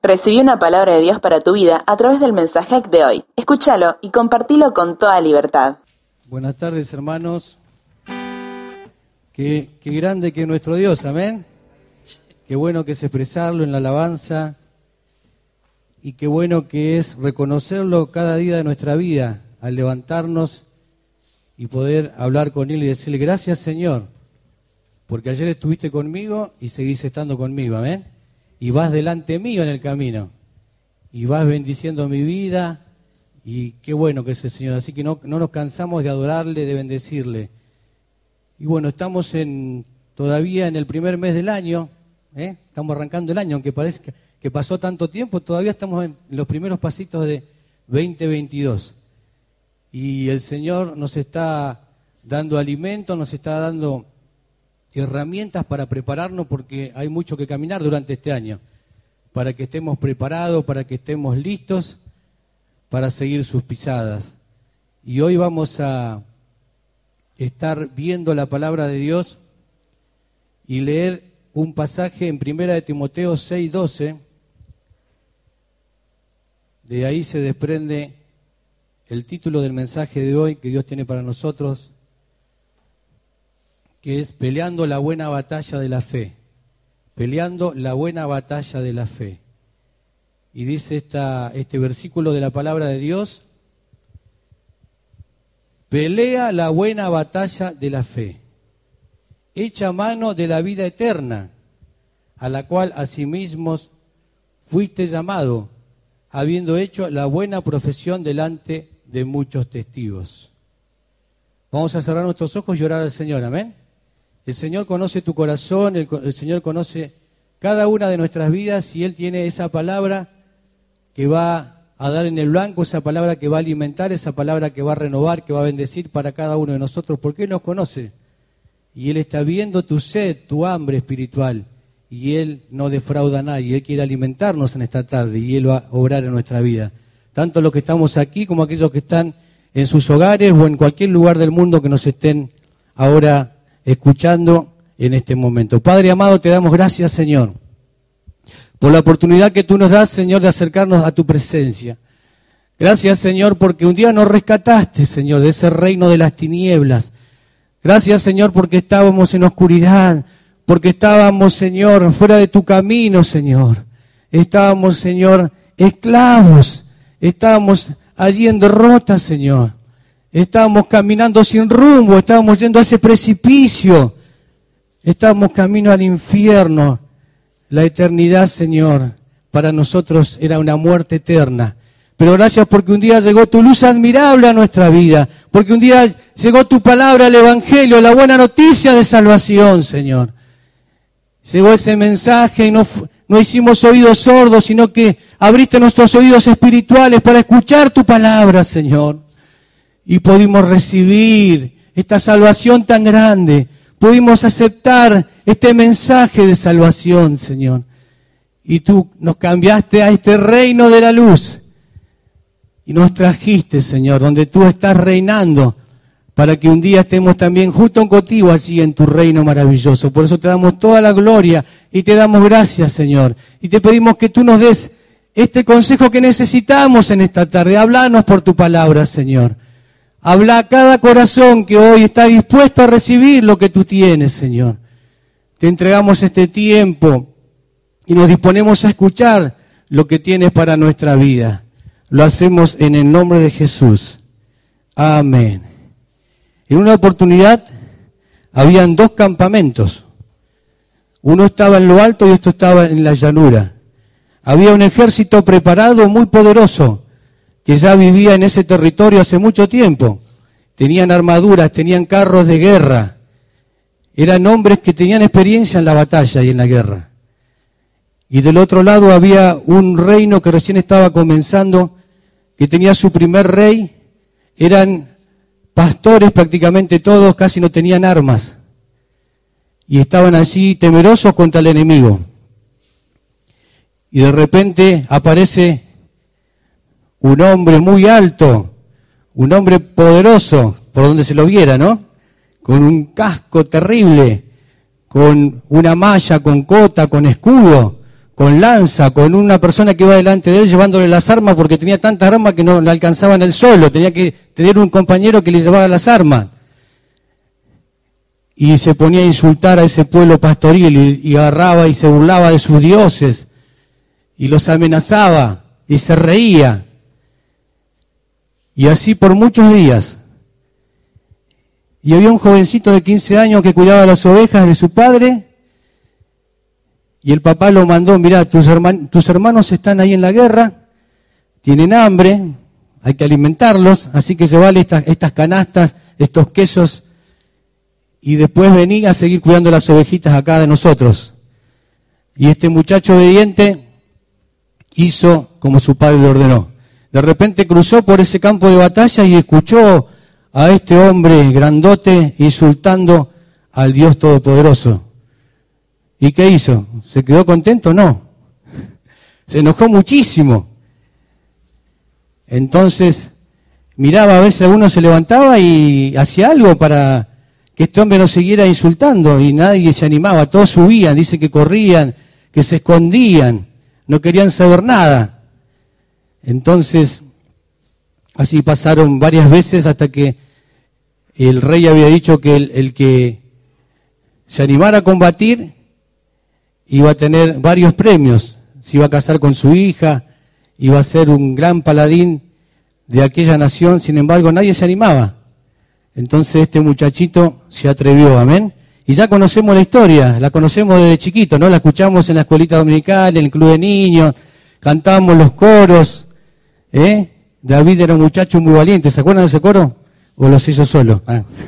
Recibí una palabra de Dios para tu vida a través del mensaje de hoy. Escúchalo y compartilo con toda libertad. Buenas tardes, hermanos. Qué grande que es nuestro Dios, amén. Qué bueno que es expresarlo en la alabanza y qué bueno que es reconocerlo cada día de nuestra vida, al levantarnos y poder hablar con Él y decirle gracias, Señor, porque ayer estuviste conmigo y seguís estando conmigo, amén. Y vas delante mío en el camino, y vas bendiciendo mi vida, y qué bueno que es el Señor. Así que no nos cansamos de adorarle, de bendecirle. Y bueno, estamos todavía en el primer mes del año, estamos arrancando el año, aunque parece que pasó tanto tiempo, todavía estamos en los primeros pasitos de 2022. Y el Señor nos está dando alimento, nos está dando herramientas para prepararnos, porque hay mucho que caminar durante este año, para que estemos preparados, para que estemos listos para seguir sus pisadas. Y hoy vamos a estar viendo la palabra de Dios y leer un pasaje en 1 Timoteo 6:12. De ahí se desprende el título del mensaje de hoy que Dios tiene para nosotros, que es peleando la buena batalla de la fe. Peleando la buena batalla de la fe. Y dice este versículo de la palabra de Dios: pelea la buena batalla de la fe. Echa mano de la vida eterna, a la cual asimismo fuiste llamado, habiendo hecho la buena profesión delante de muchos testigos. Vamos a cerrar nuestros ojos y orar al Señor, amén. El Señor conoce tu corazón, el Señor conoce cada una de nuestras vidas, y Él tiene esa palabra que va a dar en el blanco, esa palabra que va a alimentar, esa palabra que va a renovar, que va a bendecir para cada uno de nosotros, porque Él nos conoce y Él está viendo tu sed, tu hambre espiritual, y Él no defrauda a nadie. Él quiere alimentarnos en esta tarde y Él va a obrar en nuestra vida, tanto los que estamos aquí como aquellos que están en sus hogares o en cualquier lugar del mundo que nos estén ahora escuchando en este momento. Padre amado, te damos gracias, Señor, por la oportunidad que tú nos das, Señor, de acercarnos a tu presencia. Gracias, Señor, porque un día nos rescataste, Señor, de ese reino de las tinieblas. Gracias, Señor, porque estábamos en oscuridad, porque estábamos, Señor, fuera de tu camino, Señor. Estábamos, Señor, esclavos. Estábamos allí en derrota, Señor. Estábamos caminando sin rumbo, estábamos yendo a ese precipicio. Estábamos camino al infierno. La eternidad, Señor, para nosotros era una muerte eterna. Pero gracias porque un día llegó tu luz admirable a nuestra vida. Porque un día llegó tu palabra, el Evangelio, la buena noticia de salvación, Señor. Llegó ese mensaje y no hicimos oídos sordos, sino que abriste nuestros oídos espirituales para escuchar tu palabra, Señor. Y pudimos recibir esta salvación tan grande. Pudimos aceptar este mensaje de salvación, Señor. Y tú nos cambiaste a este reino de la luz. Y nos trajiste, Señor, donde tú estás reinando, para que un día estemos también junto contigo allí en tu reino maravilloso. Por eso te damos toda la gloria y te damos gracias, Señor. Y te pedimos que tú nos des este consejo que necesitamos en esta tarde. Háblanos por tu palabra, Señor. Habla a cada corazón que hoy está dispuesto a recibir lo que tú tienes, Señor. Te entregamos este tiempo y nos disponemos a escuchar lo que tienes para nuestra vida. Lo hacemos en el nombre de Jesús. Amén. En una oportunidad habían dos campamentos. Uno estaba en lo alto y otro estaba en la llanura. Había un ejército preparado muy poderoso que ya vivía en ese territorio hace mucho tiempo. Tenían armaduras, tenían carros de guerra. Eran hombres que tenían experiencia en la batalla y en la guerra. Y del otro lado había un reino que recién estaba comenzando, que tenía su primer rey. Eran pastores prácticamente todos, casi no tenían armas. Y estaban allí temerosos contra el enemigo. Y de repente aparece un hombre muy alto, un hombre poderoso, por donde se lo viera, ¿no? Con un casco terrible, con una malla, con cota, con escudo, con lanza, con una persona que iba delante de él llevándole las armas porque tenía tantas armas que no le alcanzaban él solo, tenía que tener un compañero que le llevara las armas. Y se ponía a insultar a ese pueblo pastoril y agarraba y se burlaba de sus dioses y los amenazaba y se reía. Y así por muchos días. Y había un jovencito de 15 años que cuidaba las ovejas de su padre. Y el papá lo mandó: mirá, tus hermanos están ahí en la guerra, tienen hambre, hay que alimentarlos, así que llevale estas canastas, estos quesos, y después vení a seguir cuidando las ovejitas acá de nosotros. Y este muchacho obediente hizo como su padre le ordenó. De repente cruzó por ese campo de batalla y escuchó a este hombre grandote insultando al Dios Todopoderoso. ¿Y qué hizo? ¿Se quedó contento? No. Se enojó muchísimo. Entonces miraba a ver si alguno se levantaba y hacía algo para que este hombre no siguiera insultando, y nadie se animaba, todos subían, dice que corrían, que se escondían, no querían saber nada. Entonces, así pasaron varias veces hasta que el rey había dicho que el que se animara a combatir iba a tener varios premios, se iba a casar con su hija, iba a ser un gran paladín de aquella nación. Sin embargo, nadie se animaba. Entonces este muchachito se atrevió, amén. Y ya conocemos la historia, la conocemos desde chiquito, ¿no? La escuchamos en la escuelita dominical, en el club de niños, cantábamos los coros, David era un muchacho muy valiente, ¿se acuerdan de ese coro? ¿O los hizo solo?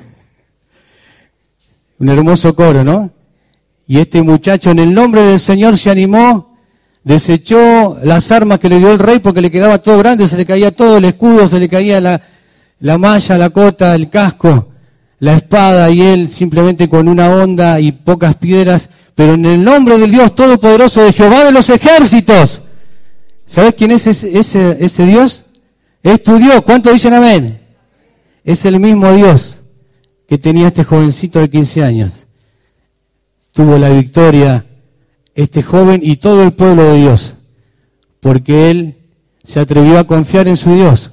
Un hermoso coro, ¿no? Y este muchacho en el nombre del Señor se animó, desechó las armas que le dio el rey porque le quedaba todo grande, se le caía todo, el escudo, se le caía la malla, la cota, el casco, la espada, y él simplemente con una honda y pocas piedras, pero en el nombre del Dios Todopoderoso, de Jehová de los ejércitos. ¿Sabes quién es ese Dios? Es tu Dios. ¿Cuántos dicen amén? Es el mismo Dios que tenía este jovencito de 15 años. Tuvo la victoria este joven y todo el pueblo de Dios, porque él se atrevió a confiar en su Dios.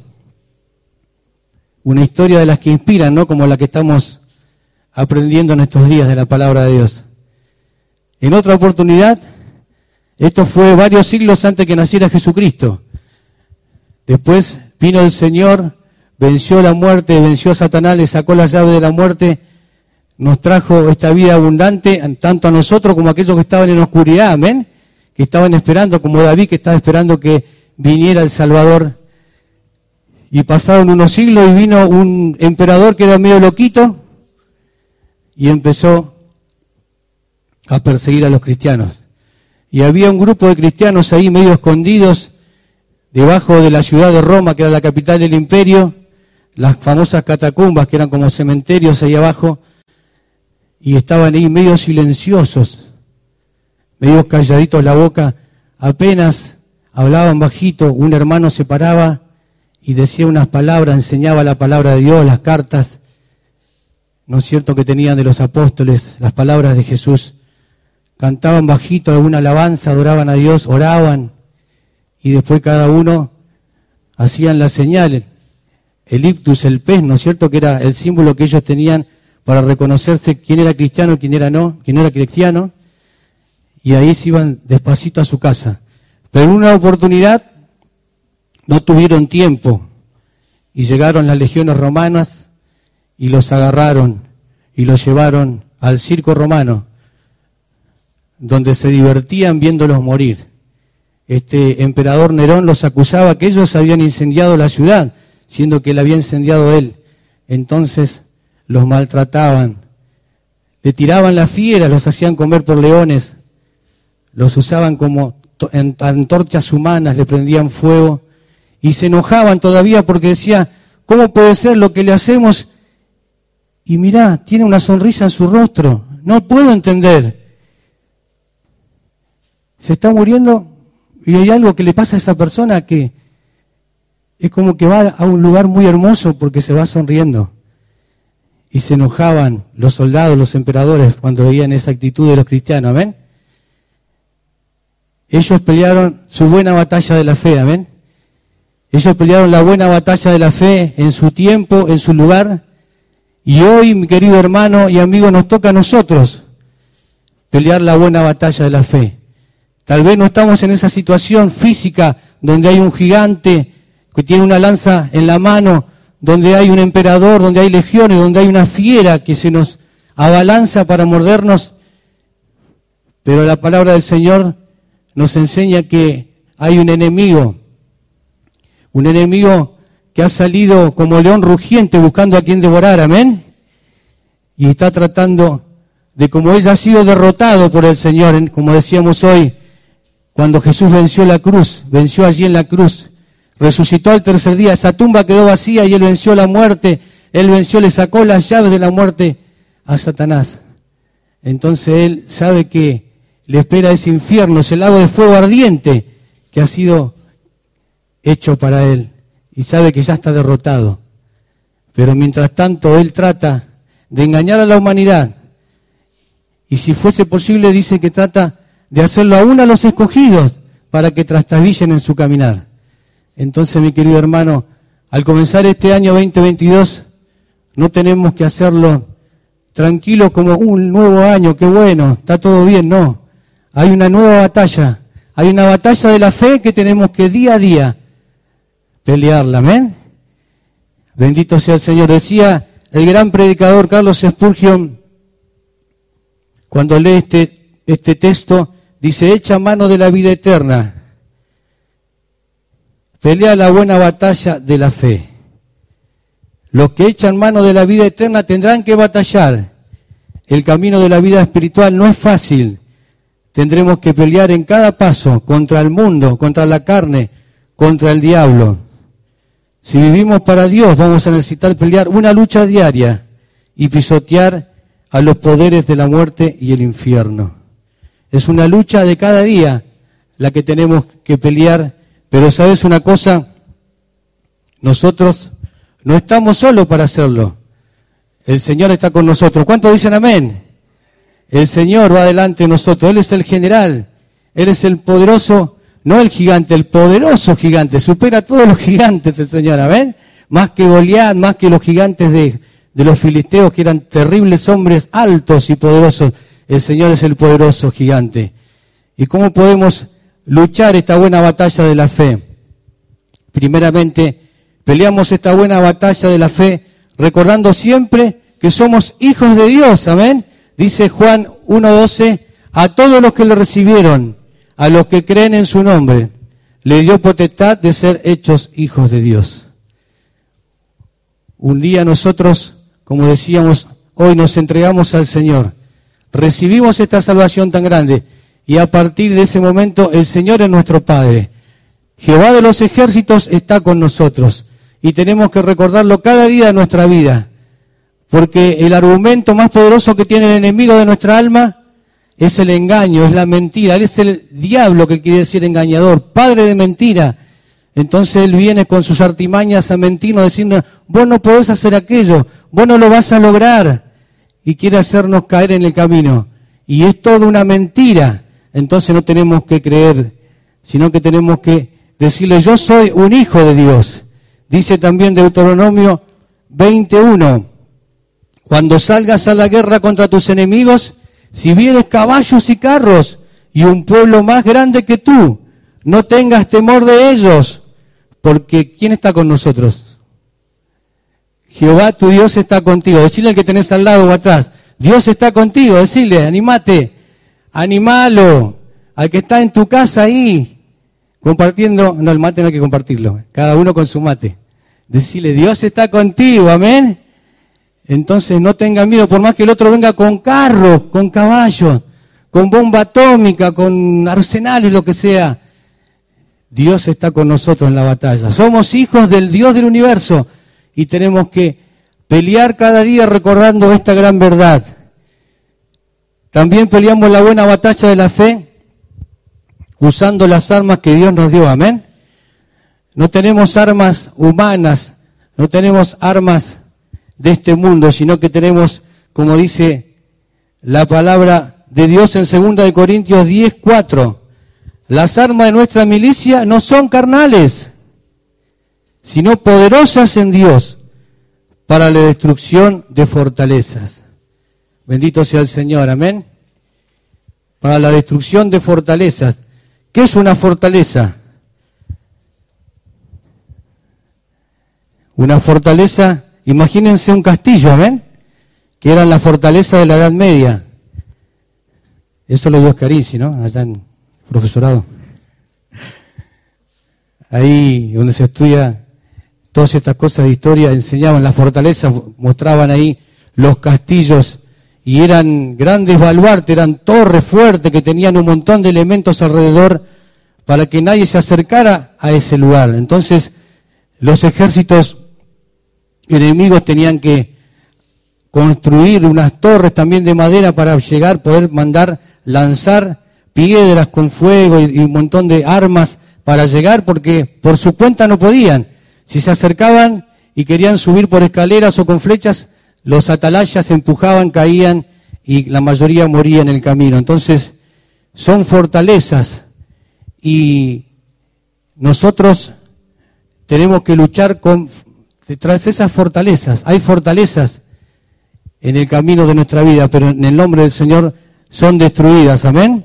Una historia de las que inspiran, ¿no? Como la que estamos aprendiendo en estos días de la palabra de Dios. En otra oportunidad, esto fue varios siglos antes que naciera Jesucristo. Después vino el Señor, venció la muerte, venció a Satanás, le sacó la llave de la muerte, nos trajo esta vida abundante, tanto a nosotros como a aquellos que estaban en oscuridad, amén, que estaban esperando, como David, que estaba esperando que viniera el Salvador. Y pasaron unos siglos y vino un emperador que era medio loquito y empezó a perseguir a los cristianos. Y había un grupo de cristianos ahí medio escondidos debajo de la ciudad de Roma, que era la capital del imperio, las famosas catacumbas, que eran como cementerios ahí abajo, y estaban ahí medio silenciosos, medio calladitos la boca, apenas hablaban bajito. Un hermano se paraba y decía unas palabras, enseñaba la palabra de Dios, las cartas, ¿no es cierto?, que tenían de los apóstoles, las palabras de Jesús. Cantaban bajito alguna alabanza, adoraban a Dios, oraban, y después cada uno hacían la señal, el ictus, el pez, ¿no es cierto?, que era el símbolo que ellos tenían para reconocerse quién era cristiano y quién era no, quién era cristiano, y ahí se iban despacito a su casa. Pero en una oportunidad no tuvieron tiempo y llegaron las legiones romanas y los agarraron y los llevaron al circo romano, donde se divertían viéndolos morir. Este emperador Nerón los acusaba que ellos habían incendiado la ciudad, siendo que la había incendiado él. Entonces los maltrataban, le tiraban las fieras, los hacían comer por leones, los usaban como antorchas humanas, le prendían fuego, y se enojaban todavía porque decía, ¿cómo puede ser lo que le hacemos? Y mirá, tiene una sonrisa en su rostro, no puedo entender. Se está muriendo y hay algo que le pasa a esa persona que es como que va a un lugar muy hermoso porque se va sonriendo. Y se enojaban los soldados, los emperadores, cuando veían esa actitud de los cristianos, ¿amén? ellos pelearon su buena batalla de la fe, amén. Ellos pelearon la buena batalla de la fe en su tiempo, en su lugar. Y hoy, mi querido hermano y amigo, nos toca a nosotros pelear la buena batalla de la fe. Tal vez no estamos en esa situación física donde hay un gigante que tiene una lanza en la mano, donde hay un emperador, donde hay legiones, donde hay una fiera que se nos abalanza para mordernos. Pero la palabra del Señor nos enseña que hay un enemigo que ha salido como león rugiente buscando a quien devorar, amén. Y está tratando de, como él ha sido derrotado por el Señor, como decíamos hoy, cuando Jesús venció la cruz, venció allí en la cruz, resucitó al tercer día, esa tumba quedó vacía y él venció la muerte, le sacó las llaves de la muerte a Satanás. Entonces él sabe que le espera ese infierno, ese lago de fuego ardiente que ha sido hecho para él, y sabe que ya está derrotado. Pero mientras tanto él trata de engañar a la humanidad, y si fuese posible dice que trata de hacerlo aún a los escogidos para que trastabillen en su caminar. Entonces, mi querido hermano, al comenzar este año 2022, no tenemos que hacerlo tranquilos como un nuevo año, qué bueno, está todo bien, no. Hay una nueva batalla, hay una batalla de la fe que tenemos que día a día pelearla, amén. Bendito sea el Señor. Decía el gran predicador Carlos Spurgeon, cuando lee este texto, dice: echa mano de la vida eterna, pelea la buena batalla de la fe. Los que echan mano de la vida eterna tendrán que batallar. El camino de la vida espiritual no es fácil. Tendremos que pelear en cada paso contra el mundo, contra la carne, contra el diablo. Si vivimos para Dios, vamos a necesitar pelear una lucha diaria y pisotear a los poderes de la muerte y el infierno. Es una lucha de cada día la que tenemos que pelear, pero ¿sabes una cosa? Nosotros no estamos solos para hacerlo. El Señor está con nosotros. ¿Cuántos dicen amén? El Señor va delante de nosotros. Él es el general. Él es el poderoso, no el gigante, el poderoso gigante. Supera a todos los gigantes el Señor, amén. Más que Goliat, más que los gigantes de los filisteos, que eran terribles hombres altos y poderosos. El Señor es el poderoso gigante. ¿Y cómo podemos luchar esta buena batalla de la fe? Primeramente, peleamos esta buena batalla de la fe recordando siempre que somos hijos de Dios, amén. Dice Juan 1:12, a todos los que le recibieron, a los que creen en su nombre, le dio potestad de ser hechos hijos de Dios. Un día nosotros, como decíamos, hoy nos entregamos al Señor, recibimos esta salvación tan grande y a partir de ese momento el Señor es nuestro Padre. Jehová de los ejércitos está con nosotros y tenemos que recordarlo cada día de nuestra vida, porque el argumento más poderoso que tiene el enemigo de nuestra alma es el engaño, es la mentira. Él es el diablo, que quiere decir engañador, padre de mentira. Entonces él viene con sus artimañas a mentirnos, diciendo: vos no podés hacer aquello, vos no lo vas a lograr, y quiere hacernos caer en el camino. Y es toda una mentira. Entonces no tenemos que creer, sino que tenemos que decirle: yo soy un hijo de Dios. Dice también Deuteronomio 21, cuando salgas a la guerra contra tus enemigos, si vieres caballos y carros y un pueblo más grande que tú, no tengas temor de ellos, porque ¿quién está con nosotros? Jehová tu Dios está contigo. Decirle al que tenés al lado o atrás: Dios está contigo. Decirle: animate, animalo. Al que está en tu casa ahí compartiendo, no, el mate no hay que compartirlo, cada uno con su mate. Decirle: Dios está contigo, amén. Entonces no tengan miedo, por más que el otro venga con carros, con caballos, con bomba atómica, con arsenales, lo que sea. Dios está con nosotros en la batalla. Somos hijos del Dios del universo y tenemos que pelear cada día recordando esta gran verdad. También peleamos la buena batalla de la fe usando las armas que Dios nos dio, amén. No tenemos armas humanas, no tenemos armas de este mundo, sino que tenemos, como dice la palabra de Dios en 2 Corintios 10:4, las armas de nuestra milicia no son carnales, sino poderosas en Dios para la destrucción de fortalezas. Bendito sea el Señor, amén. Para la destrucción de fortalezas. ¿Qué es una fortaleza? Una fortaleza, imagínense un castillo, amén, que era la fortaleza de la Edad Media. Eso lo dio Oscarinci, ¿no? Allá en profesorado. Ahí donde se estudia todas estas cosas de historia, enseñaban las fortalezas, mostraban ahí los castillos y eran grandes baluartes, eran torres fuertes que tenían un montón de elementos alrededor para que nadie se acercara a ese lugar. Entonces los ejércitos enemigos tenían que construir unas torres también de madera para llegar, poder mandar lanzar piedras con fuego y un montón de armas para llegar, porque por su cuenta no podían. Si se acercaban y querían subir por escaleras o con flechas, los atalayas se empujaban, caían y la mayoría moría en el camino. Entonces son fortalezas y nosotros tenemos que luchar tras esas fortalezas. Hay fortalezas en el camino de nuestra vida, pero en el nombre del Señor son destruidas. Amén.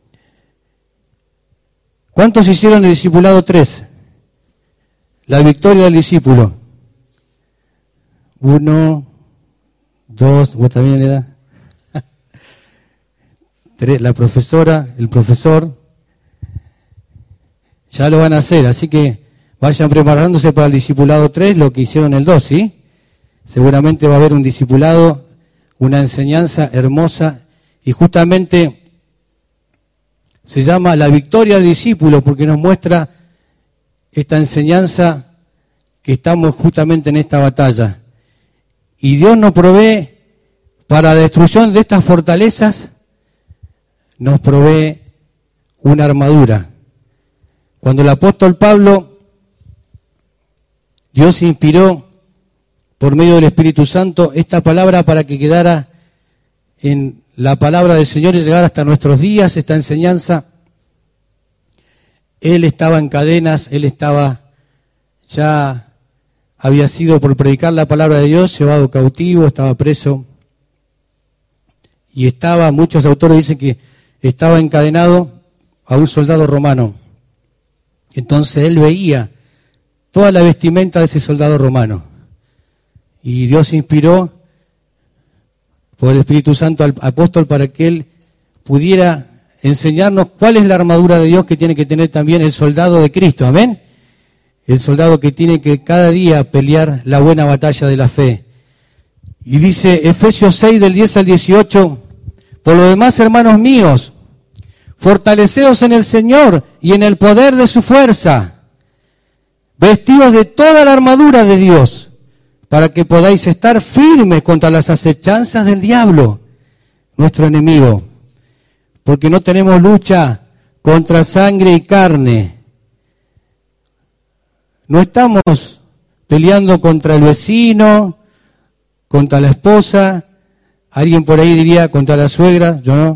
¿Cuántos hicieron el discipulado 3? La victoria del discípulo. 1, 2, ¿vos también era? 3, la profesora, el profesor. Ya lo van a hacer, así que vayan preparándose para el discipulado 3, lo que hicieron el 2, ¿sí? Seguramente va a haber un discipulado, una enseñanza hermosa, y justamente se llama la victoria del discípulo, porque nos muestra esta enseñanza que estamos justamente en esta batalla. Y Dios nos provee para la destrucción de estas fortalezas, nos provee una armadura. Cuando el apóstol Pablo, Dios inspiró por medio del Espíritu Santo esta palabra para que quedara en la palabra del Señor y llegara hasta nuestros días, esta enseñanza. Él estaba en cadenas, ya había sido por predicar la palabra de Dios, llevado cautivo, estaba preso. Y muchos autores dicen que estaba encadenado a un soldado romano. Entonces él veía toda la vestimenta de ese soldado romano. Y Dios inspiró por el Espíritu Santo al apóstol para que él pudiera enseñarnos cuál es la armadura de Dios que tiene que tener también el soldado de Cristo. Amén. El soldado que tiene que cada día pelear la buena batalla de la fe. Y dice Efesios 6 del 10 al 18, por lo demás, hermanos míos, fortaleceos en el Señor y en el poder de su fuerza, vestidos de toda la armadura de Dios, para que podáis estar firmes contra las acechanzas del diablo, nuestro enemigo. Porque no tenemos lucha contra sangre y carne. No estamos peleando contra el vecino, contra la esposa, alguien por ahí diría contra la suegra, yo no.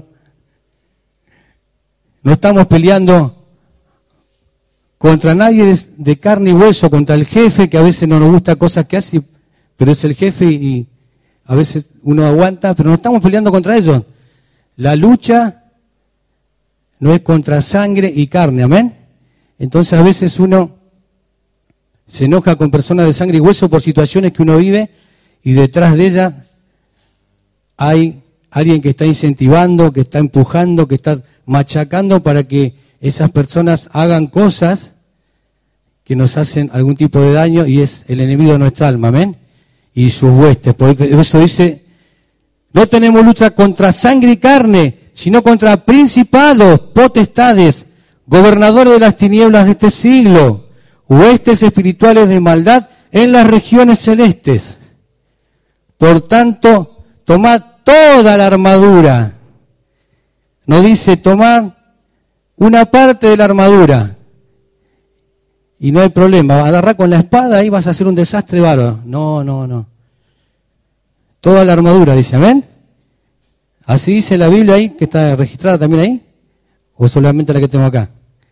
No estamos peleando contra nadie de carne y hueso, contra el jefe, que a veces no nos gusta cosas que hace, pero es el jefe y a veces uno aguanta, pero no estamos peleando contra ellos. La lucha no es contra sangre y carne, amén. Entonces a veces uno se enoja con personas de sangre y hueso por situaciones que uno vive y detrás de ella hay alguien que está incentivando, que está empujando, que está machacando para que esas personas hagan cosas que nos hacen algún tipo de daño, y es el enemigo de nuestra alma, amén, y sus huestes. Por eso dice, no tenemos lucha contra sangre y carne, sino contra principados, potestades, gobernadores de las tinieblas de este siglo, huestes espirituales de maldad en las regiones celestes. Por tanto, tomad toda la armadura. No dice tomad una parte de la armadura y no hay problema. Agarrá con la espada y vas a hacer un desastre bárbaro. No. Toda la armadura, dice, amén. Así dice la Biblia ahí, que está registrada también ahí, o solamente la que tengo acá.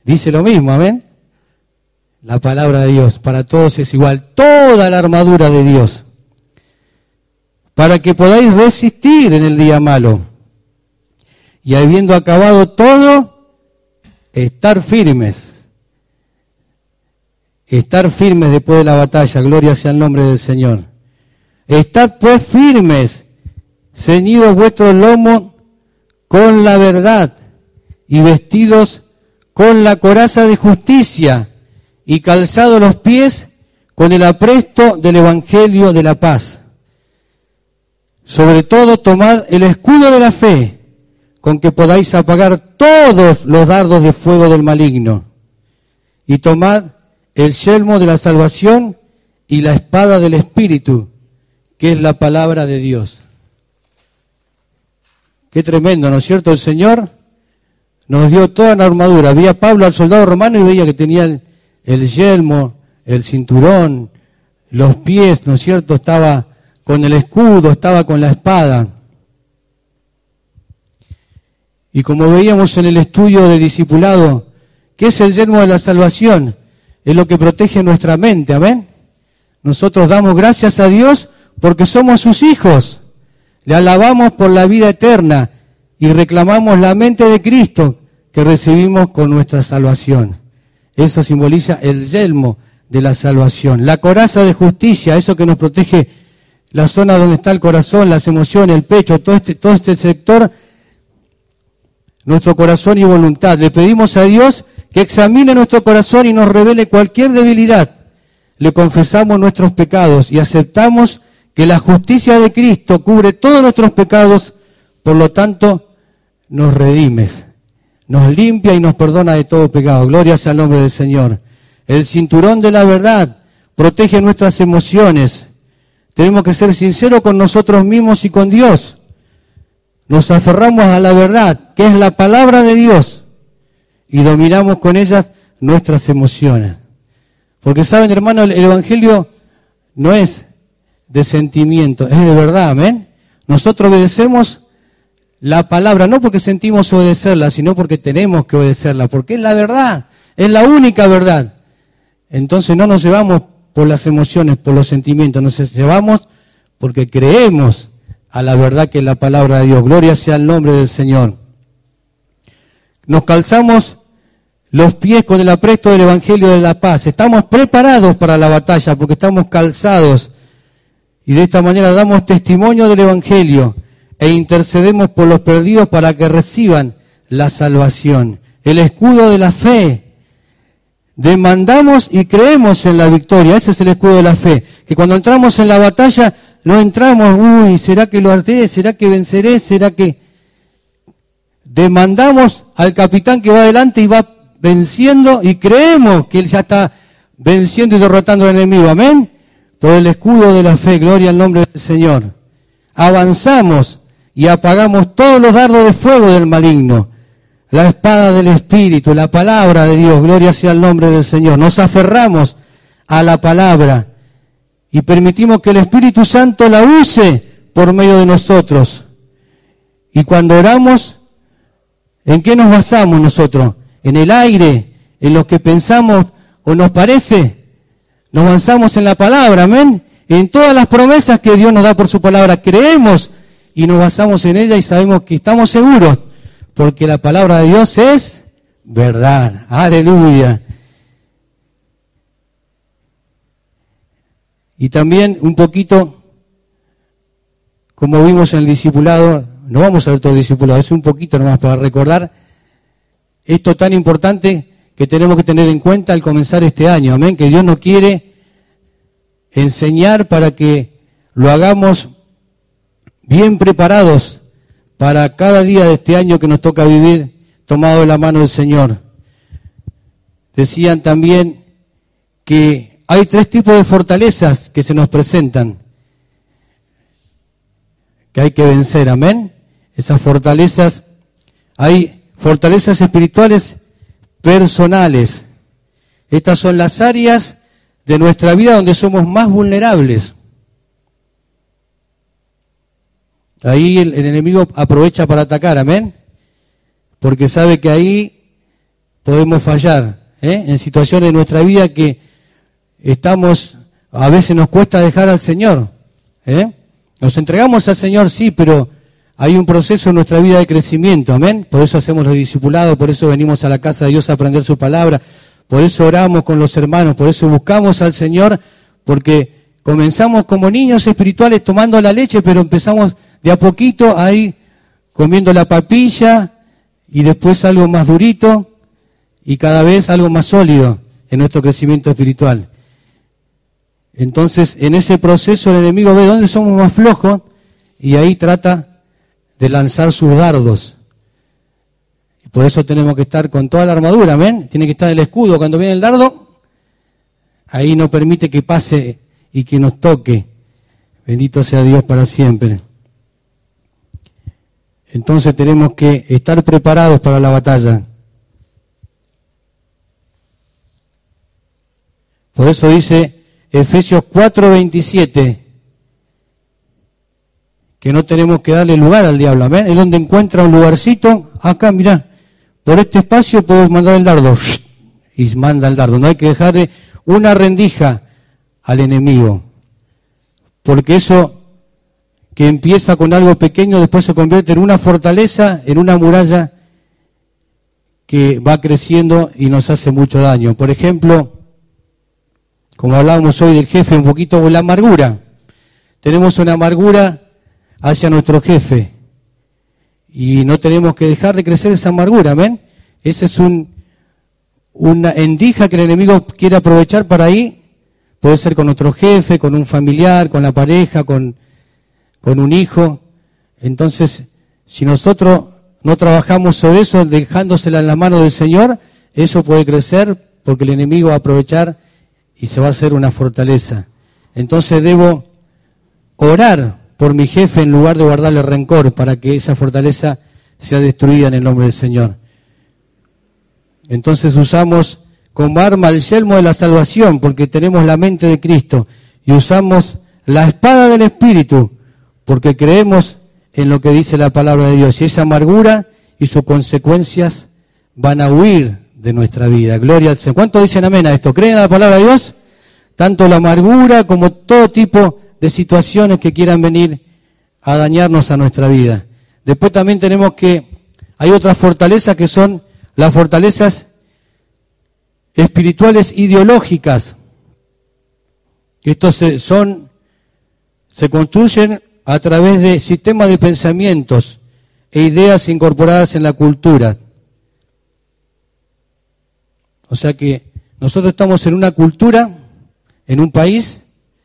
Dice lo mismo, amén. La palabra de Dios para todos es igual. Toda la armadura de Dios. Para que podáis resistir en el día malo. Y habiendo acabado todo, estar firmes. Estar firmes después de la batalla. Gloria sea el nombre del Señor. Estad pues firmes, ceñidos vuestros lomos con la verdad y vestidos con la coraza de justicia y calzados los pies con el apresto del Evangelio de la paz. Sobre todo tomad el escudo de la fe, con que podáis apagar todos los dardos de fuego del maligno. Y tomad el yelmo de la salvación y la espada del Espíritu, que es la palabra de Dios. Qué tremendo, ¿no es cierto? El Señor nos dio toda la armadura. Veía Pablo al soldado romano y veía que tenía el yelmo, el cinturón, los pies, ¿no es cierto? Estaba con el escudo, estaba con la espada. Y como veíamos en el estudio de discipulado, ¿qué es el yelmo de la salvación? Es lo que protege nuestra mente, ¿amén? Nosotros damos gracias a Dios porque somos sus hijos. Le alabamos por la vida eterna y reclamamos la mente de Cristo que recibimos con nuestra salvación. Eso simboliza el yelmo de la salvación. La coraza de justicia, eso que nos protege la zona donde está el corazón, las emociones, el pecho, todo este sector, nuestro corazón y voluntad. Le pedimos a Dios que examine nuestro corazón y nos revele cualquier debilidad. Le confesamos nuestros pecados y aceptamos que la justicia de Cristo cubre todos nuestros pecados, por lo tanto, nos redimes, nos limpia y nos perdona de todo pecado. Gloria sea al nombre del Señor. El cinturón de la verdad protege nuestras emociones. Tenemos que ser sinceros con nosotros mismos y con Dios. Nos aferramos a la verdad, que es la palabra de Dios, y dominamos con ellas nuestras emociones. Porque saben, hermano, el Evangelio no es de sentimiento, es de verdad, amén. Nosotros obedecemos la palabra, no porque sentimos obedecerla, sino porque tenemos que obedecerla, porque es la verdad, es la única verdad. Entonces no nos llevamos por las emociones, por los sentimientos, nos llevamos porque creemos a la verdad que es la palabra de Dios. Gloria sea el nombre del Señor. Nos calzamos los pies con el apresto del Evangelio de la paz. Estamos preparados para la batalla porque estamos calzados. Y de esta manera damos testimonio del Evangelio e intercedemos por los perdidos para que reciban la salvación. El escudo de la fe. Demandamos y creemos en la victoria. Ese es el escudo de la fe. Que cuando entramos en la batalla, no entramos, ¿será que lo haré? ¿Será que venceré? ¿Será que...? Demandamos al capitán que va adelante y va venciendo y creemos que él ya está venciendo y derrotando al enemigo. Amén. Por el escudo de la fe, gloria al nombre del Señor. Avanzamos y apagamos todos los dardos de fuego del maligno. La espada del Espíritu, la palabra de Dios, gloria sea el nombre del Señor. Nos aferramos a la palabra y permitimos que el Espíritu Santo la use por medio de nosotros. Y cuando oramos, ¿en qué nos basamos nosotros? ¿En el aire? ¿En lo que pensamos o nos parece? Nos basamos en la palabra, amén. En todas las promesas que Dios nos da por su palabra, creemos y nos basamos en ella y sabemos que estamos seguros, porque la palabra de Dios es verdad. Aleluya. Y también un poquito, como vimos en el discipulado, no vamos a ver todo el discipulado, es un poquito nomás para recordar esto tan importante que tenemos que tener en cuenta al comenzar este año, amén, que Dios nos quiere enseñar para que lo hagamos bien preparados para cada día de este año que nos toca vivir tomado de la mano del Señor. Decían también que hay 3 tipos de fortalezas que se nos presentan, que hay que vencer, amén. Esas fortalezas, hay fortalezas espirituales personales. Estas son las áreas de nuestra vida donde somos más vulnerables. Ahí el enemigo aprovecha para atacar, amén. Porque sabe que ahí podemos fallar, en situaciones de nuestra vida que a veces nos cuesta dejar al Señor. Nos entregamos al Señor, sí, pero hay un proceso en nuestra vida de crecimiento, amén. Por eso hacemos los discipulados, por eso venimos a la casa de Dios a aprender su palabra, por eso oramos con los hermanos, por eso buscamos al Señor, porque comenzamos como niños espirituales tomando la leche, pero empezamos de a poquito a ir comiendo la papilla y después algo más durito y cada vez algo más sólido en nuestro crecimiento espiritual. Entonces, en ese proceso el enemigo ve dónde somos más flojos y ahí trata de lanzar sus dardos. Y por eso tenemos que estar con toda la armadura, ¿ven? Tiene que estar el escudo. Cuando viene el dardo, ahí no permite que pase y que nos toque. Bendito sea Dios para siempre. Entonces tenemos que estar preparados para la batalla. Por eso dice Efesios 4:27, que no tenemos que darle lugar al diablo, ¿amén? Es donde encuentra un lugarcito, acá, mirá, por este espacio puedes mandar el dardo, y manda el dardo. No hay que dejarle una rendija al enemigo, porque eso que empieza con algo pequeño después se convierte en una fortaleza, en una muralla que va creciendo y nos hace mucho daño. Por ejemplo, como hablábamos hoy del jefe, un poquito con la amargura. Tenemos una amargura hacia nuestro jefe y no tenemos que dejar de crecer esa amargura, ¿ven? Esa es una endija que el enemigo quiere aprovechar para ahí. Puede ser con nuestro jefe, con un familiar, con la pareja, con un hijo. Entonces, si nosotros no trabajamos sobre eso, dejándosela en las manos del Señor, eso puede crecer porque el enemigo va a aprovechar y se va a hacer una fortaleza. Entonces debo orar por mi jefe en lugar de guardarle rencor para que esa fortaleza sea destruida en el nombre del Señor. Entonces usamos como arma el yelmo de la salvación porque tenemos la mente de Cristo y usamos la espada del Espíritu porque creemos en lo que dice la palabra de Dios y esa amargura y sus consecuencias van a huir de nuestra vida. Gloria al Señor. ¿Cuántos dicen amén a esto? ¿Creen en la palabra de Dios? Tanto la amargura como todo tipo de situaciones que quieran venir a dañarnos a nuestra vida. Después también hay otras fortalezas que son las fortalezas espirituales ideológicas. Estos se construyen a través de sistemas de pensamientos e ideas incorporadas en la cultura. O sea que nosotros estamos en una cultura, en un país,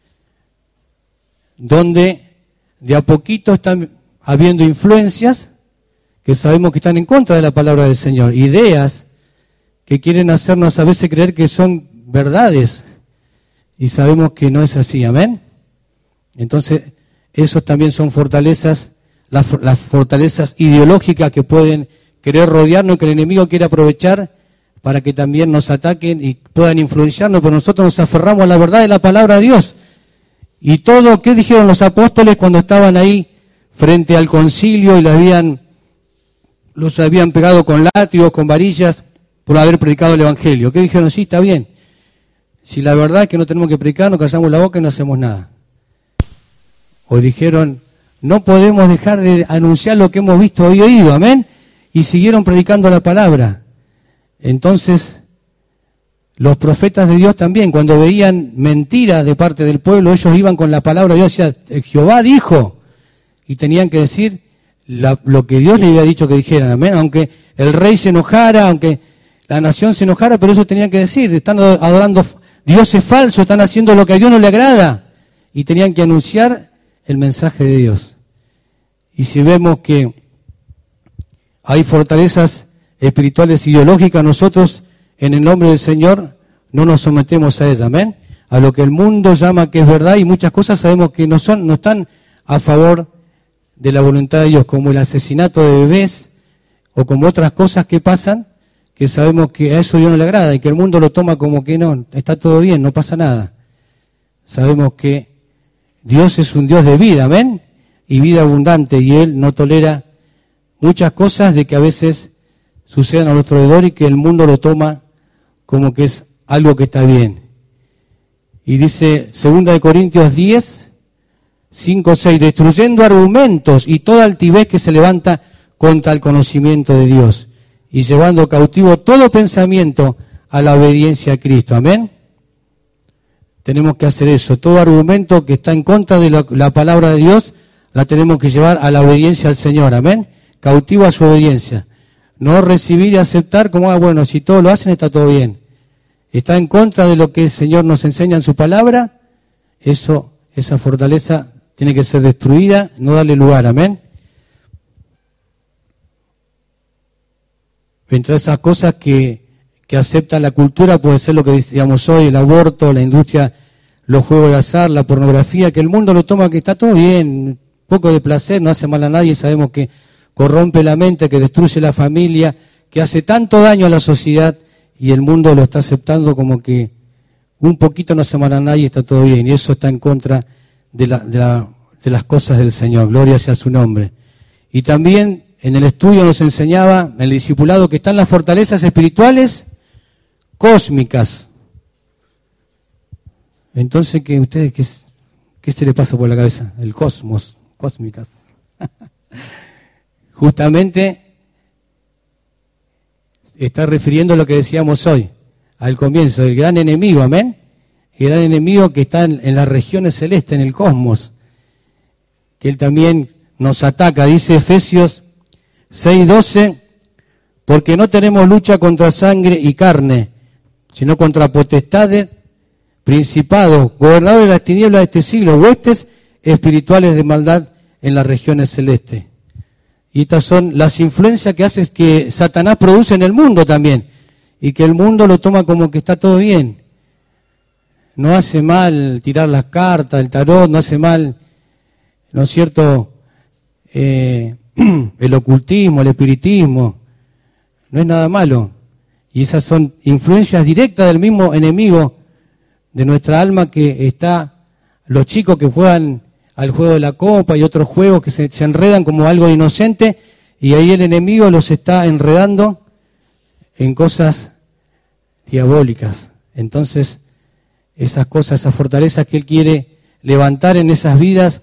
donde de a poquito están habiendo influencias que sabemos que están en contra de la palabra del Señor, ideas que quieren hacernos a veces creer que son verdades y sabemos que no es así, amén. Entonces, esos también son fortalezas, las fortalezas ideológicas que pueden querer rodearnos, que el enemigo quiere aprovechar para que también nos ataquen y puedan influenciarnos, pero nosotros nos aferramos a la verdad de la palabra de Dios. Y todo, ¿qué dijeron los apóstoles cuando estaban ahí frente al concilio y los habían pegado con látigos, con varillas, por haber predicado el Evangelio? ¿Qué dijeron? Sí, está bien. Si la verdad es que no tenemos que predicar, nos callamos la boca y no hacemos nada. O dijeron, no podemos dejar de anunciar lo que hemos visto y oído, amén. Y siguieron predicando la palabra. Entonces, los profetas de Dios también, cuando veían mentiras de parte del pueblo, ellos iban con la palabra de Dios, decían, Jehová dijo, y tenían que decir lo que Dios les había dicho que dijeran, amén, aunque el rey se enojara, aunque la nación se enojara, pero eso tenían que decir, están adorando dioses falsos, están haciendo lo que a Dios no le agrada, y tenían que anunciar el mensaje de Dios. Y si vemos que hay fortalezas espirituales ideológicas, nosotros en el nombre del Señor no nos sometemos a ellas, amén, a lo que el mundo llama que es verdad, y muchas cosas sabemos que no están a favor de la voluntad de Dios, como el asesinato de bebés o como otras cosas que pasan, que sabemos que a eso Dios no le agrada y que el mundo lo toma como que no, está todo bien, no pasa nada. Sabemos que Dios es un Dios de vida, amén, y vida abundante, y Él no tolera muchas cosas de que a veces sucedan a nuestro alrededor y que el mundo lo toma como que es algo que está bien. Y dice 2 Corintios 10, 5, 6, destruyendo argumentos y toda altivez que se levanta contra el conocimiento de Dios y llevando cautivo todo pensamiento a la obediencia a Cristo. Amén. Tenemos que hacer eso. Todo argumento que está en contra de la palabra de Dios la tenemos que llevar a la obediencia al Señor. Amén. Cautivo a su obediencia. No recibir y aceptar como, bueno, si todos lo hacen está todo bien. Está en contra de lo que el Señor nos enseña en su palabra. Esa fortaleza tiene que ser destruida, no darle lugar. Amén. Entre esas cosas que acepta la cultura puede ser lo que decíamos hoy, el aborto, la industria, los juegos de azar, la pornografía, que el mundo lo toma que está todo bien, poco de placer, no hace mal a nadie, sabemos que corrompe la mente, que destruye la familia, que hace tanto daño a la sociedad y el mundo lo está aceptando como que un poquito no hace mal a nadie, está todo bien, y eso está en contra de las cosas del Señor, gloria sea su nombre. Y también en el estudio nos enseñaba, en el discipulado, que están las fortalezas espirituales cósmicas. Entonces, ¿qué se le pasa por la cabeza? El cosmos, cósmicas. Justamente está refiriendo a lo que decíamos hoy, al comienzo, el gran enemigo, amén. El gran enemigo que está en las regiones celestes, en el cosmos, que él también nos ataca. Dice Efesios 6:12, porque no tenemos lucha contra sangre y carne, sino contra potestades, principados, gobernadores de las tinieblas de este siglo, huestes espirituales de maldad en las regiones celestes. Y estas son las influencias que hace que Satanás produce en el mundo también, y que el mundo lo toma como que está todo bien. No hace mal tirar las cartas, el tarot, no hace mal, ¿no es cierto?, el ocultismo, el espiritismo, no es nada malo. Y esas son influencias directas del mismo enemigo de nuestra alma, que está, los chicos que juegan al juego de la copa y otros juegos que se enredan como algo inocente, y ahí el enemigo los está enredando en cosas diabólicas. Entonces, esas cosas, esas fortalezas que él quiere levantar en esas vidas,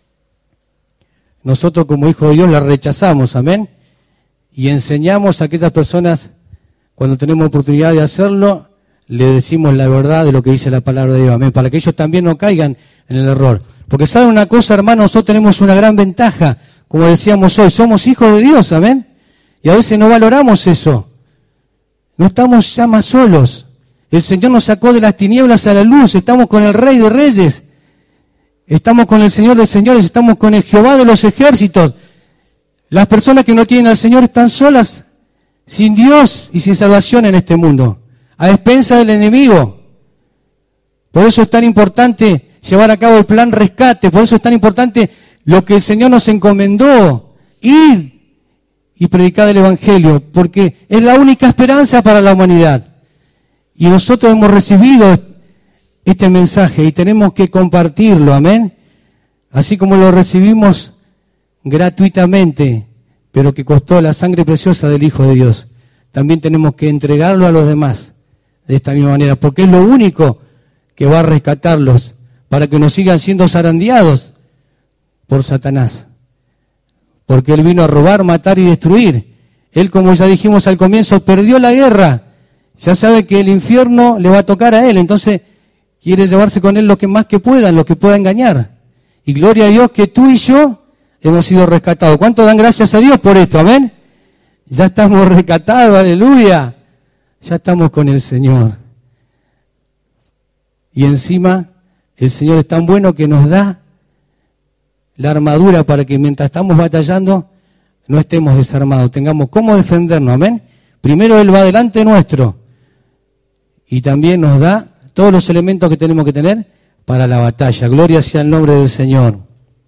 nosotros como hijos de Dios las rechazamos, amén, y enseñamos a aquellas personas, cuando tenemos oportunidad de hacerlo, le decimos la verdad de lo que dice la palabra de Dios, amén, para que ellos también no caigan en el error. Porque saben una cosa, hermanos, nosotros tenemos una gran ventaja, como decíamos hoy, somos hijos de Dios, amén, y a veces no valoramos eso, no estamos ya más solos, el Señor nos sacó de las tinieblas a la luz, estamos con el Rey de Reyes, estamos con el Señor de Señores, estamos con el Jehová de los ejércitos. Las personas que no tienen al Señor están solas, sin Dios y sin salvación en este mundo, a expensa del enemigo. Por eso es tan importante llevar a cabo el plan rescate, por eso es tan importante lo que el Señor nos encomendó, ir y predicar el Evangelio, porque es la única esperanza para la humanidad. Y nosotros hemos recibido este mensaje y tenemos que compartirlo, amén. Así como lo recibimos gratuitamente, pero que costó la sangre preciosa del Hijo de Dios, también tenemos que entregarlo a los demás de esta misma manera, porque es lo único que va a rescatarlos, para que no sigan siendo zarandeados por Satanás. Porque él vino a robar, matar y destruir. Él, como ya dijimos al comienzo, perdió la guerra. Ya sabe que el infierno le va a tocar a él, entonces quiere llevarse con él lo que más que puedan, lo que pueda engañar. Y gloria a Dios que tú y yo hemos sido rescatados. ¿Cuánto dan gracias a Dios por esto? Amén. Ya estamos rescatados, aleluya. Ya estamos con el Señor. Y encima el Señor es tan bueno que nos da la armadura para que mientras estamos batallando no estemos desarmados, tengamos cómo defendernos, amén. Primero Él va delante nuestro y también nos da todos los elementos que tenemos que tener para la batalla. Gloria sea el nombre del Señor.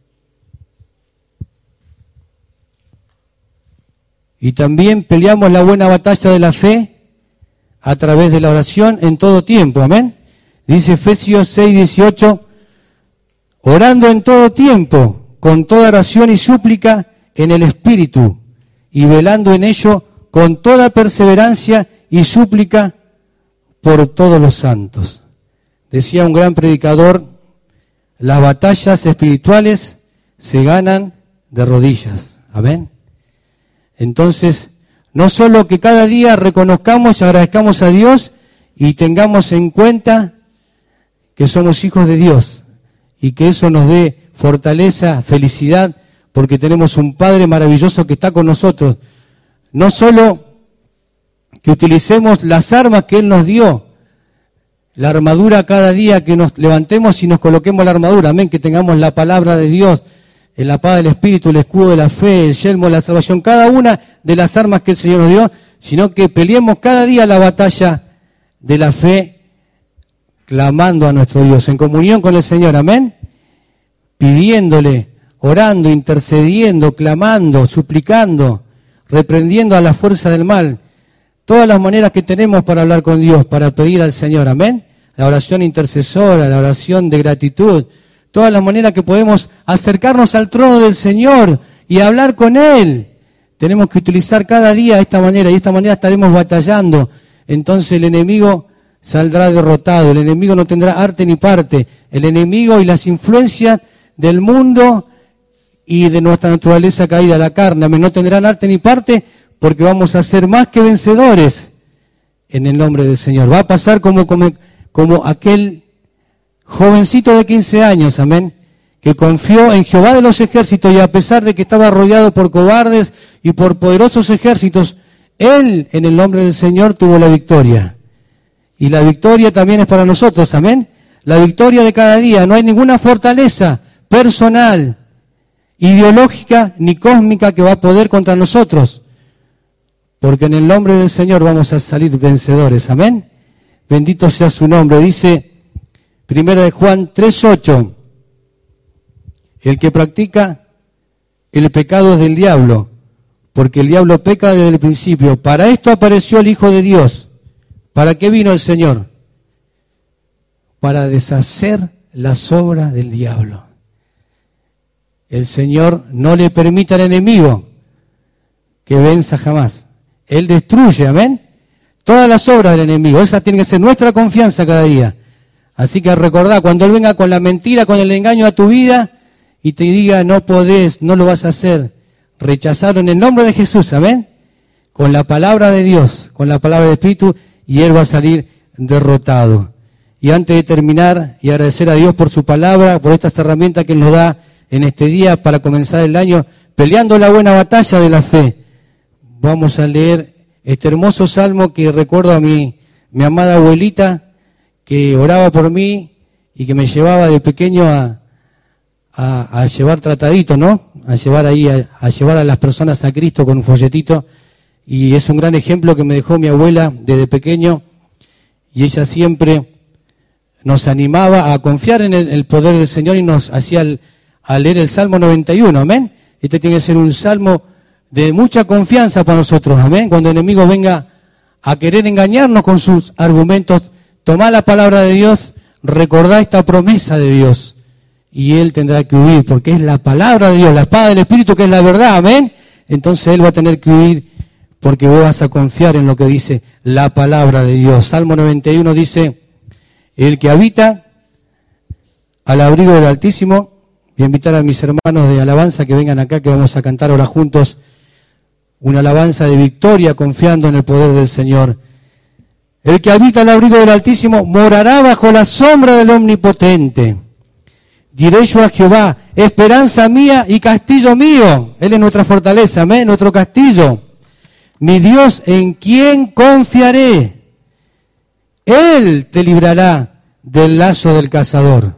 Y también peleamos la buena batalla de la fe a través de la oración en todo tiempo, amén. Dice Efesios 6:18, orando en todo tiempo, con toda oración y súplica en el Espíritu, y velando en ello con toda perseverancia y súplica por todos los santos. Decía un gran predicador, las batallas espirituales se ganan de rodillas. Amén. Entonces, no solo que cada día reconozcamos y agradezcamos a Dios y tengamos en cuenta que somos hijos de Dios y que eso nos dé fortaleza, felicidad, porque tenemos un Padre maravilloso que está con nosotros. No solo que utilicemos las armas que Él nos dio, la armadura cada día que nos levantemos y nos coloquemos la armadura, amén, que tengamos la palabra de Dios, la espada del Espíritu, el escudo de la fe, el yelmo de la salvación, cada una de las armas que el Señor nos dio, sino que peleemos cada día la batalla de la fe, clamando a nuestro Dios, en comunión con el Señor, amén, pidiéndole, orando, intercediendo, clamando, suplicando, reprendiendo a la fuerza del mal, todas las maneras que tenemos para hablar con Dios, para pedir al Señor, amén, la oración intercesora, la oración de gratitud, todas las maneras que podemos acercarnos al trono del Señor y hablar con Él. Tenemos que utilizar cada día esta manera, y de esta manera estaremos batallando. Entonces el enemigo saldrá derrotado, el enemigo no tendrá arte ni parte, el enemigo y las influencias del mundo y de nuestra naturaleza caída, la carne, no tendrán arte ni parte, porque vamos a ser más que vencedores en el nombre del Señor. Va a pasar como aquel jovencito de 15 años, amén, que confió en Jehová de los ejércitos y a pesar de que estaba rodeado por cobardes y por poderosos ejércitos, él en el nombre del Señor tuvo la victoria. Y la victoria también es para nosotros, amén. La victoria de cada día, no hay ninguna fortaleza personal, ideológica ni cósmica que va a poder contra nosotros, porque en el nombre del Señor vamos a salir vencedores, amén. Bendito sea su nombre. Dice 1 Juan 3:8, el que practica el pecado es del diablo, porque el diablo peca desde el principio. Para esto apareció el Hijo de Dios. ¿Para qué vino el Señor? Para deshacer las obras del diablo. El Señor no le permite al enemigo que venza jamás. Él destruye, amén, todas las obras del enemigo. Esa tiene que ser nuestra confianza cada día. Así que recordá, cuando Él venga con la mentira, con el engaño a tu vida y te diga no podés, no lo vas a hacer, rechazarlo en el nombre de Jesús, amén, con la palabra de Dios, con la palabra del Espíritu, y Él va a salir derrotado. Y antes de terminar y agradecer a Dios por su palabra, por estas herramientas que Él nos da en este día para comenzar el año, peleando la buena batalla de la fe, vamos a leer este hermoso salmo que recuerdo a mi amada abuelita, que oraba por mí y que me llevaba de pequeño a llevar tratadito, ¿no? A llevar a las personas a Cristo con un folletito. Y es un gran ejemplo que me dejó mi abuela desde pequeño. Y ella siempre nos animaba a confiar en el poder del Señor y nos hacía a leer el Salmo 91, amén. Este tiene que ser un salmo de mucha confianza para nosotros, amén. Cuando el enemigo venga a querer engañarnos con sus argumentos, tomá la palabra de Dios, recordá esta promesa de Dios y Él tendrá que huir, porque es la palabra de Dios, la espada del Espíritu, que es la verdad, amén. Entonces Él va a tener que huir porque vos vas a confiar en lo que dice la palabra de Dios. Salmo 91 dice, el que habita al abrigo del Altísimo. Voy a invitar a mis hermanos de alabanza que vengan acá, que vamos a cantar ahora juntos una alabanza de victoria confiando en el poder del Señor. El que habita al abrigo del Altísimo morará bajo la sombra del Omnipotente. Diré yo a Jehová, esperanza mía y castillo mío. Él es nuestra fortaleza, amén, nuestro castillo. Mi Dios, ¿en quién confiaré? Él te librará del lazo del cazador,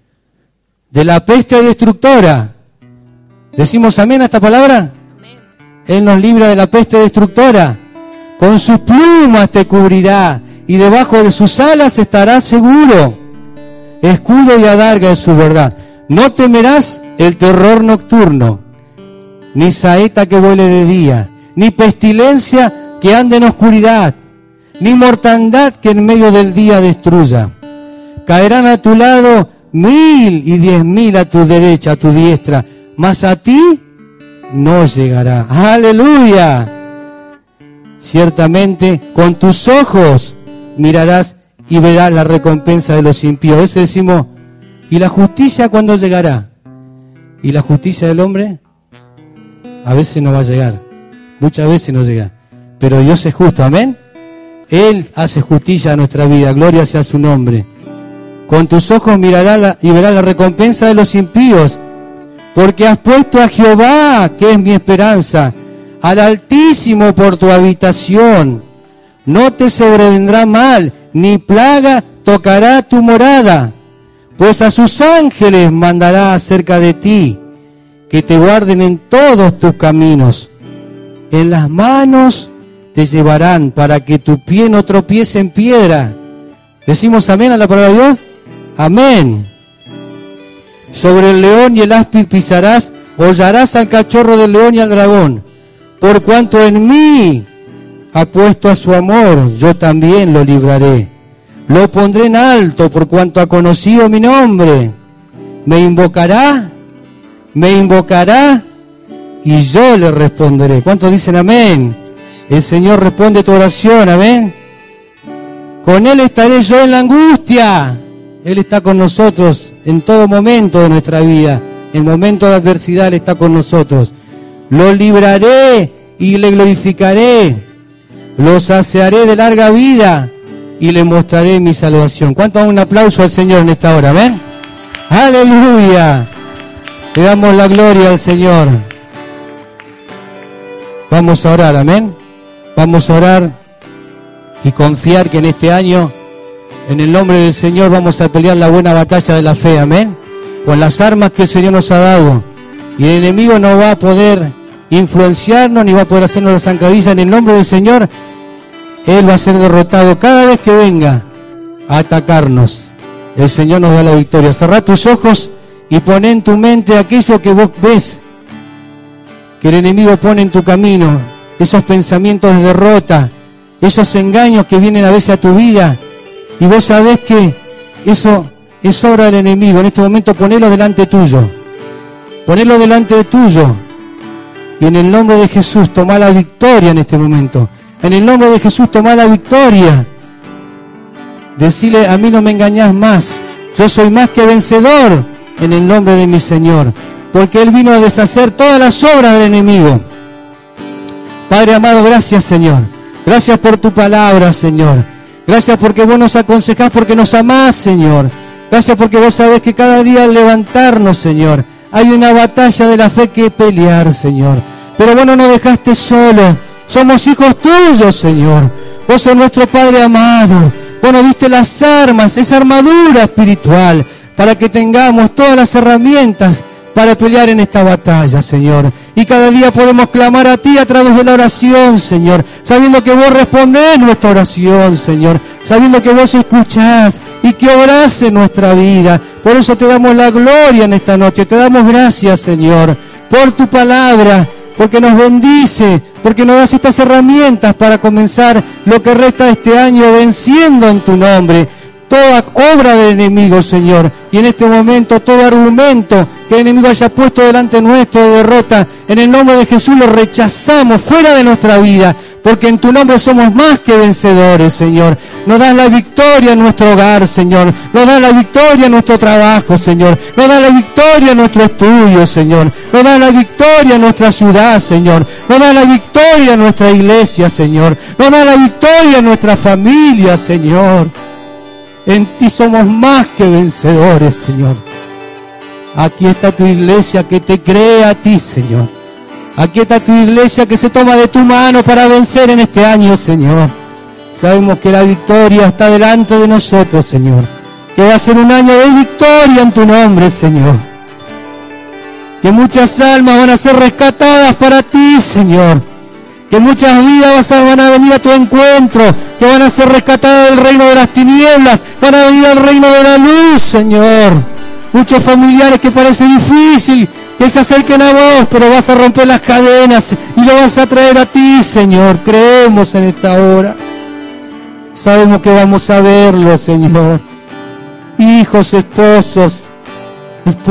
de la peste destructora. ¿Decimos amén a esta palabra? Amén. Él nos libra de la peste destructora. Con sus plumas te cubrirá y debajo de sus alas estarás seguro. Escudo y adarga es su verdad. No temerás el terror nocturno, ni saeta que vuele de día, ni pestilencia que ande en oscuridad, ni mortandad que en medio del día destruya. Caerán a tu lado 1000 y 10.000 a tu derecha, a tu diestra, mas a ti no llegará. ¡Aleluya! ciertamente con tus ojos mirarás y verás la recompensa de los impíos. A veces decimos, ¿y la justicia cuándo llegará? ¿Y la justicia del hombre? A veces no va a llegar, muchas veces no llega, pero Dios es justo, amén. Él hace justicia a nuestra vida, gloria sea su nombre. Con tus ojos mirarás y verás la recompensa de los impíos, porque has puesto a Jehová, que es mi esperanza, al Altísimo por tu habitación. No te sobrevendrá mal, ni plaga tocará tu morada, pues a sus ángeles mandará acerca de ti, que te guarden en todos tus caminos. En las manos te llevarán para que tu pie no tropiece en piedra. ¿Decimos amén a la palabra de Dios? Amén. Sobre el león y el áspid pisarás, hollarás al cachorro del león y al dragón. Por cuanto en mí ha puesto a su amor, yo también lo libraré. Lo pondré en alto por cuanto ha conocido mi nombre. Me invocará y yo le responderé. ¿Cuántos dicen amén? El Señor responde tu oración, amén. Con Él estaré yo en la angustia. Él está con nosotros en todo momento de nuestra vida. En momento de adversidad Él está con nosotros. Lo libraré y le glorificaré. Lo saciaré de larga vida y le mostraré mi salvación. ¿Cuánto dan un aplauso al Señor en esta hora? ¿Amén? ¡Aleluya! Le damos la gloria al Señor. Vamos a orar, amén. Vamos a orar y confiar que en este año, en el nombre del Señor, vamos a pelear la buena batalla de la fe, amén. Con las armas que el Señor nos ha dado. Y el enemigo no va a poder influenciarnos, ni va a poder hacernos la zancadilla. En el nombre del Señor, Él va a ser derrotado cada vez que venga a atacarnos. El Señor nos da la victoria. Cerrá tus ojos y pon en tu mente aquello que vos ves que el enemigo pone en tu camino, esos pensamientos de derrota, esos engaños que vienen a veces a tu vida, y vos sabés que eso es obra del enemigo. En este momento ponelo delante tuyo, ponelo delante tuyo, y en el nombre de Jesús toma la victoria en este momento. En el nombre de Jesús toma la victoria. Decile, a mí no me engañás más, yo soy más que vencedor en el nombre de mi Señor, porque Él vino a deshacer todas las obras del enemigo. Padre amado, gracias Señor, gracias por tu palabra, Señor, gracias porque vos nos aconsejás, porque nos amás, Señor, gracias porque vos sabés que cada día al levantarnos, Señor, hay una batalla de la fe que pelear, Señor, pero vos no nos dejaste solos, somos hijos tuyos, Señor, vos sos nuestro Padre amado, vos nos diste las armas, esa armadura espiritual, para que tengamos todas las herramientas para pelear en esta batalla, Señor. Y cada día podemos clamar a ti a través de la oración, Señor, sabiendo que vos respondés nuestra oración, Señor, sabiendo que vos escuchás y que obrás en nuestra vida. Por eso te damos la gloria en esta noche, te damos gracias, Señor, por tu palabra, porque nos bendice, porque nos das estas herramientas para comenzar lo que resta de este año venciendo en tu nombre toda obra del enemigo, Señor, y en este momento todo argumento que el enemigo haya puesto delante nuestro de derrota, en el nombre de Jesús lo rechazamos fuera de nuestra vida, porque en tu nombre somos más que vencedores, Señor. Nos das la victoria en nuestro hogar, Señor, nos das la victoria en nuestro trabajo, Señor, nos das la victoria en nuestro estudio, Señor, nos das la victoria en nuestra ciudad, Señor, nos das la victoria en nuestra iglesia, Señor, nos das la victoria en nuestra familia, Señor. En ti somos más que vencedores, Señor. Aquí está tu iglesia que te cree a ti, Señor. Aquí está tu iglesia que se toma de tu mano para vencer en este año, Señor. Sabemos que la victoria está delante de nosotros, Señor. Que va a ser un año de victoria en tu nombre, Señor. Que muchas almas van a ser rescatadas para ti, Señor. Que muchas vidas van a venir a tu encuentro, que van a ser rescatadas del reino de las tinieblas, van a venir al reino de la luz, Señor. Muchos familiares que parece difícil que se acerquen a vos, pero vas a romper las cadenas y lo vas a traer a ti, Señor. Creemos en esta hora. Sabemos que vamos a verlo, Señor. Hijos, esposos,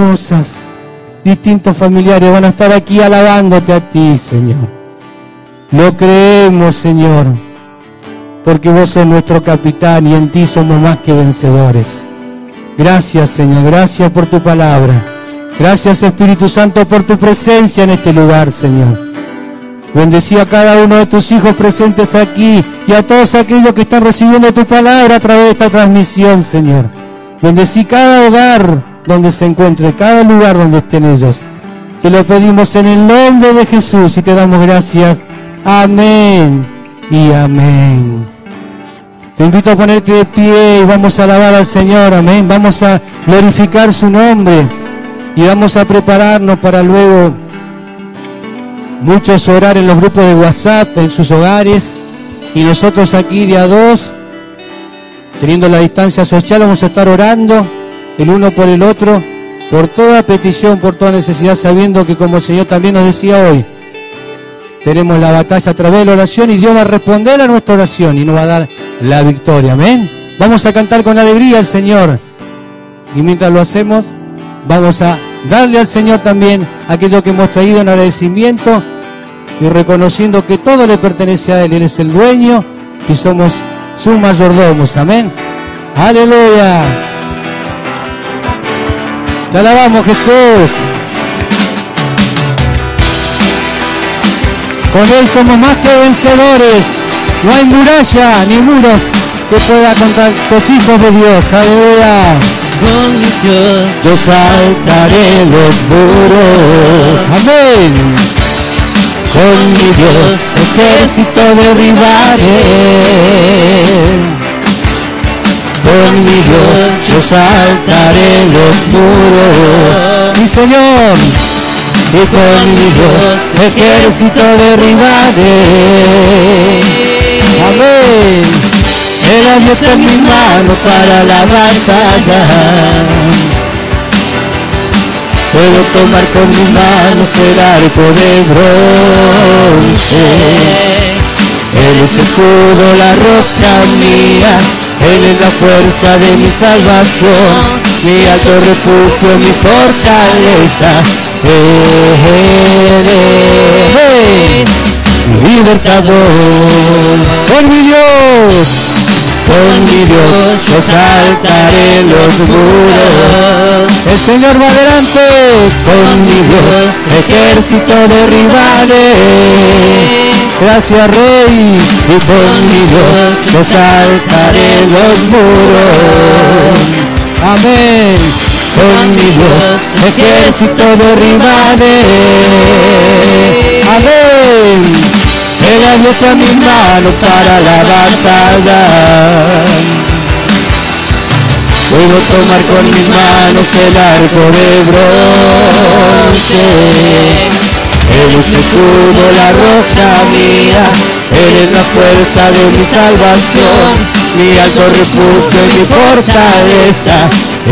esposas, distintos familiares van a estar aquí alabándote a ti, Señor. Lo creemos, Señor, porque vos sos nuestro capitán y en ti somos más que vencedores. Gracias, Señor, gracias por tu palabra. Gracias, Espíritu Santo, por tu presencia en este lugar, Señor. Bendecí a cada uno de tus hijos presentes aquí y a todos aquellos que están recibiendo tu palabra a través de esta transmisión, Señor. Bendecí cada hogar donde se encuentre, cada lugar donde estén ellos. Te lo pedimos en el nombre de Jesús y te damos gracias. Amén y amén. Te invito a ponerte de pie y vamos a alabar al Señor, amén. Vamos a glorificar su nombre y vamos a prepararnos para luego muchos orar en los grupos de WhatsApp, en sus hogares, y nosotros aquí de a dos, teniendo la distancia social, vamos a estar orando el uno por el otro, por toda petición, por toda necesidad, sabiendo que como el Señor también nos decía hoy, tenemos la batalla a través de la oración y Dios va a responder a nuestra oración y nos va a dar la victoria, amén. Vamos a cantar con alegría al Señor y mientras lo hacemos vamos a darle al Señor también aquello que hemos traído en agradecimiento y reconociendo que todo le pertenece a Él. Él es el dueño y somos sus mayordomos, amén. Aleluya. Te alabamos, Jesús. Con Él somos más que vencedores. No hay muralla ni muro que pueda contra los hijos de Dios. Aleluya. Con mi Dios yo saltaré los muros. Amén. Con mi Dios ejército derribaré. Con mi Dios yo saltaré los muros. Mi Señor. Y con mi Dios ejército derribaré. Amén. Él abierto mis manos para la batalla. Puedo tomar con mis manos el arco de bronce. Él es el escudo, la roca mía. Él es la fuerza de mi salvación, mi alto refugio, mi fortaleza. Él es mi libertador. Por mi Dios. Con mi Dios yo saltaré los muros. El Señor va adelante. Con mi Dios ejército derribaré. Gracias, Rey. Y con mi Dios yo saltaré los muros. Amén. Con mi Dios ejército derribaré. Amén. Él abierto mis manos para la batalla. Puedo tomar con mis manos el arco de bronce. Él es el escudo, la roca mía. Él es la fuerza de mi salvación, mi alto refugio y mi fortaleza.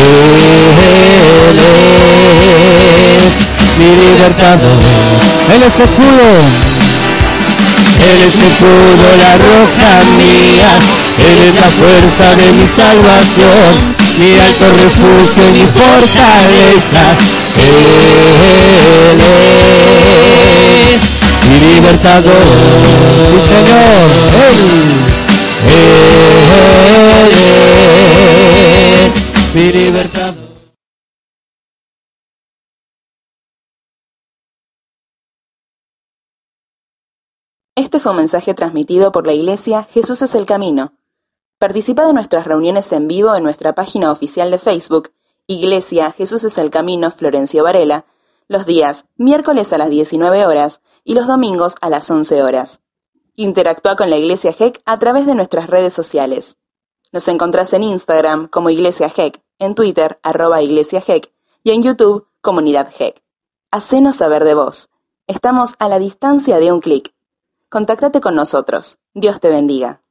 Él es mi libertador. Él es escudo. Él es el escudo, la roca mía. Él es la fuerza de mi salvación, mi alto refugio y mi fortaleza. Él es mi libertador. Sí, Señor. Él es mi libertador. Este fue un mensaje transmitido por la Iglesia Jesús es el Camino. Participa de nuestras reuniones en vivo en nuestra página oficial de Facebook, Iglesia Jesús es el Camino Florencio Varela, los días miércoles a las 19 horas y los domingos a las 11 horas. Interactúa con la Iglesia GEC a través de nuestras redes sociales. Nos encontrás en Instagram como Iglesia GEC, en Twitter @Iglesia GEC y en YouTube Comunidad GEC. Hacenos saber de vos. Estamos a la distancia de un clic. Contáctate con nosotros. Dios te bendiga.